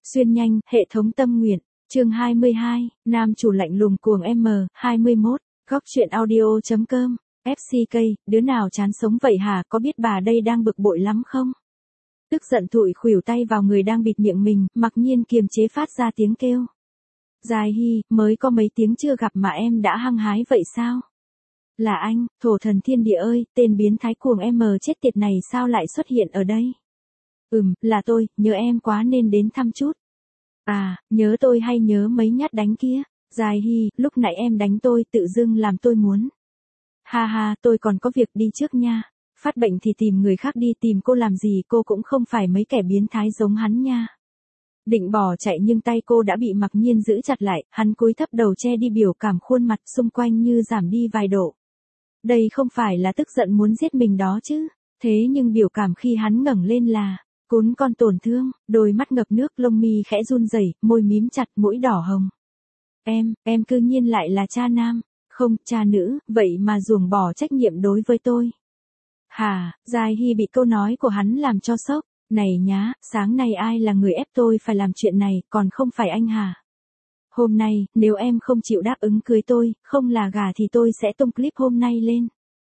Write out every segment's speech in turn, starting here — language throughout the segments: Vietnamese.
Xuyên nhanh, hệ thống tâm nguyện, chương 22, nam chủ lạnh lùng cuồng M21, góc truyện audio.com, FCK, đứa nào chán sống vậy hả, có biết bà đây đang bực bội lắm không? Tức giận thụi khuỷu tay vào người đang bịt miệng mình, mặc nhiên kiềm chế phát ra tiếng kêu. Dài Hy, mới có mấy tiếng chưa gặp mà em đã hăng hái vậy sao? Là anh, thổ thần thiên địa ơi, tên biến thái cuồng M chết tiệt này sao lại xuất hiện ở đây? Là tôi, nhớ em quá nên đến thăm chút. À, nhớ tôi hay nhớ mấy nhát đánh kia? Dài Hy, lúc nãy em đánh tôi tự dưng làm tôi muốn. Ha ha, tôi còn có việc đi trước nha. Phát bệnh thì tìm người khác đi, tìm cô làm gì, cô cũng không phải mấy kẻ biến thái giống hắn nha. Định bỏ chạy nhưng tay cô đã bị mặc nhiên giữ chặt lại, hắn cúi thấp đầu che đi biểu cảm khuôn mặt xung quanh như giảm đi vài độ. Đây không phải là tức giận muốn giết mình đó chứ, thế nhưng biểu cảm khi hắn ngẩng lên là cún con tổn thương, đôi mắt ngập nước, lông mi khẽ run rẩy, môi mím chặt, mũi đỏ hồng. Em cư nhiên lại là cha nam, không, cha nữ, vậy mà ruồng bỏ trách nhiệm đối với tôi. Hà, Dài Hy bị câu nói của hắn làm cho sốc. Này nhá, sáng nay ai là người ép tôi phải làm chuyện này, còn không phải anh hả? Hôm nay, nếu em không chịu đáp ứng cưới tôi, không là gà thì tôi sẽ tung clip hôm nay lên.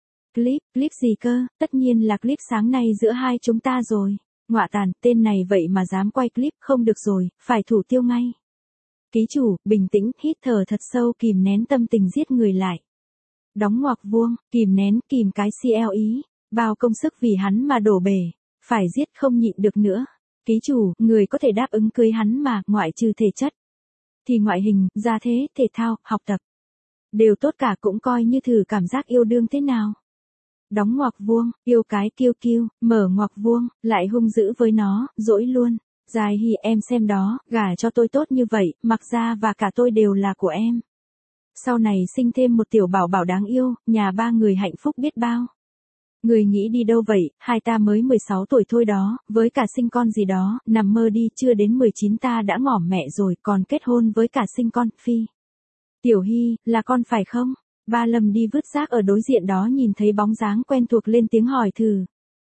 Clip gì cơ, tất nhiên là clip sáng nay giữa hai chúng ta rồi. Ngọa tàn, tên này vậy mà dám quay clip, không được rồi, phải thủ tiêu ngay. Ký chủ, bình tĩnh, hít thở thật sâu, kìm nén tâm tình giết người lại. Đóng ngoặc vuông, kìm nén, kìm cái CLE, bao công sức vì hắn mà đổ bể. Phải giết không nhịn được nữa. Ký chủ, người có thể đáp ứng cưới hắn mà, ngoại trừ thể chất. Thì ngoại hình, gia thế, thể thao, học tập. Đều tốt cả, cũng coi như thử cảm giác yêu đương thế nào. Đóng ngoặc vuông, yêu cái kiêu, mở ngoặc vuông, lại hung dữ với nó, dỗi luôn. Dài Hy, em xem đó, gả cho tôi tốt như vậy, mặc ra và cả tôi đều là của em. Sau này sinh thêm một tiểu bảo bảo đáng yêu, nhà ba người hạnh phúc biết bao. Người nghĩ đi đâu vậy, hai ta mới 16 tuổi thôi đó, với cả sinh con gì đó, nằm mơ đi, chưa đến 19 ta đã ngỏm mẹ rồi, còn kết hôn với cả sinh con, phi. Tiểu Hy, là con phải không? Ba Lâm đi vứt rác ở đối diện đó nhìn thấy bóng dáng quen thuộc lên tiếng hỏi thử.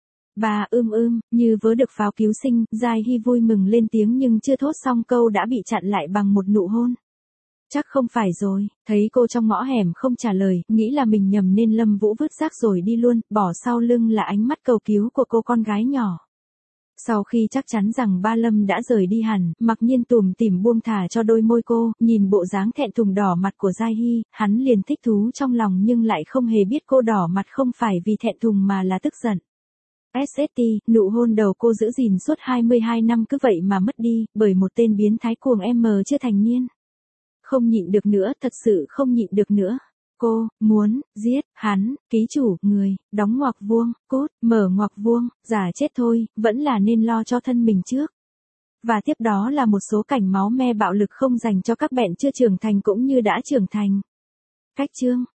Bà như vớ được pháo cứu sinh, Dài Hy vui mừng lên tiếng nhưng chưa thốt xong câu đã bị chặn lại bằng một nụ hôn. Chắc không phải rồi, thấy cô trong ngõ hẻm không trả lời, nghĩ là mình nhầm nên Lâm Vũ vứt rác rồi đi luôn, bỏ sau lưng là ánh mắt cầu cứu của cô con gái nhỏ. Sau khi chắc chắn rằng ba Lâm đã rời đi hẳn, mặc nhiên tủm tỉm buông thả cho đôi môi cô, nhìn bộ dáng thẹn thùng đỏ mặt của Dài Hy, hắn liền thích thú trong lòng nhưng lại không hề biết cô đỏ mặt không phải vì thẹn thùng mà là tức giận. SST, nụ hôn đầu cô giữ gìn suốt 22 năm cứ vậy mà mất đi, bởi một tên biến thái cuồng M chưa thành niên. Không nhịn được nữa, thật sự không nhịn được nữa. Cô, muốn, giết, hắn, ký chủ, người, đóng ngoặc vuông, cốt, mở ngoặc vuông, giả chết thôi, vẫn là nên lo cho thân mình trước. Và tiếp đó là một số cảnh máu me bạo lực không dành cho các bạn chưa trưởng thành cũng như đã trưởng thành. Cách chương.